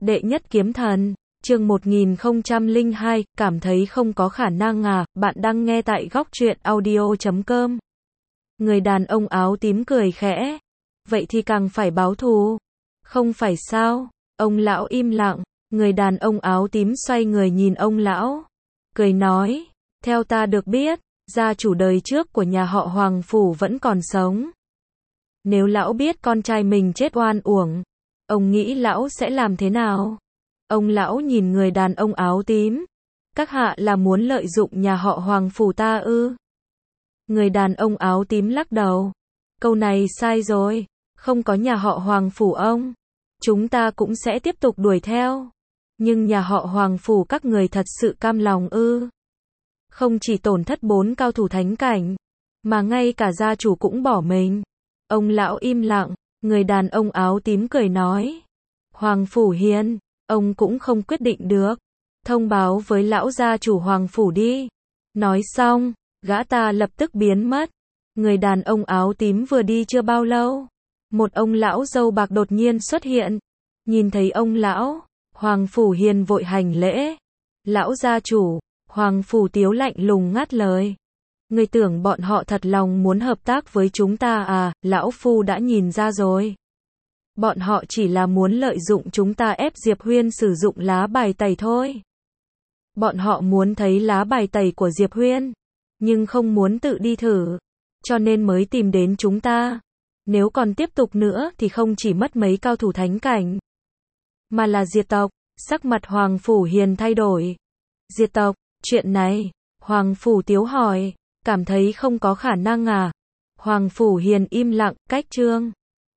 Đệ nhất kiếm thần, chương 1002, cảm thấy không có khả năng à, bạn đang nghe tại góc truyện audio.com. Người đàn ông áo tím cười khẽ. Vậy thì càng phải báo thù. Không phải sao? Ông lão im lặng, người đàn ông áo tím xoay người nhìn ông lão. Cười nói, theo ta được biết, gia chủ đời trước của nhà họ Hoàng Phủ vẫn còn sống. Nếu lão biết con trai mình chết oan uổng, ông nghĩ lão sẽ làm thế nào? Ông lão nhìn người đàn ông áo tím. Các hạ là muốn lợi dụng nhà họ Hoàng Phủ ta ư? Người đàn ông áo tím lắc đầu. Câu này sai rồi. Không có nhà họ Hoàng Phủ ông, chúng ta cũng sẽ tiếp tục đuổi theo. Nhưng nhà họ Hoàng Phủ các người thật sự cam lòng ư? Không chỉ tổn thất 4 cao thủ thánh cảnh, mà ngay cả gia chủ cũng bỏ mình. Ông lão im lặng, người đàn ông áo tím cười nói. Hoàng Phủ Hiền, ông cũng không quyết định được. Thông báo với lão gia chủ Hoàng Phủ đi. Nói xong, gã ta lập tức biến mất. Người đàn ông áo tím vừa đi chưa bao lâu, một ông lão râu bạc đột nhiên xuất hiện. Nhìn thấy ông lão, Hoàng Phủ Hiền vội hành lễ. Lão gia chủ, Hoàng Phủ Tiếu lạnh lùng ngắt lời. Ngươi tưởng bọn họ thật lòng muốn hợp tác với chúng ta à? Lão phu đã nhìn ra rồi. Bọn họ chỉ là muốn lợi dụng chúng ta ép Diệp Huyên sử dụng lá bài tẩy thôi. Bọn họ muốn thấy lá bài tẩy của Diệp Huyên, nhưng không muốn tự đi thử, cho nên mới tìm đến chúng ta. Nếu còn tiếp tục nữa thì không chỉ mất mấy cao thủ thánh cảnh, mà là diệt tộc. Sắc mặt Hoàng Phủ Hiền thay đổi. Diệt tộc, chuyện này, Hoàng Phủ Tiếu hỏi, cảm thấy không có khả năng à? Hoàng Phủ Hiền im lặng, cách chương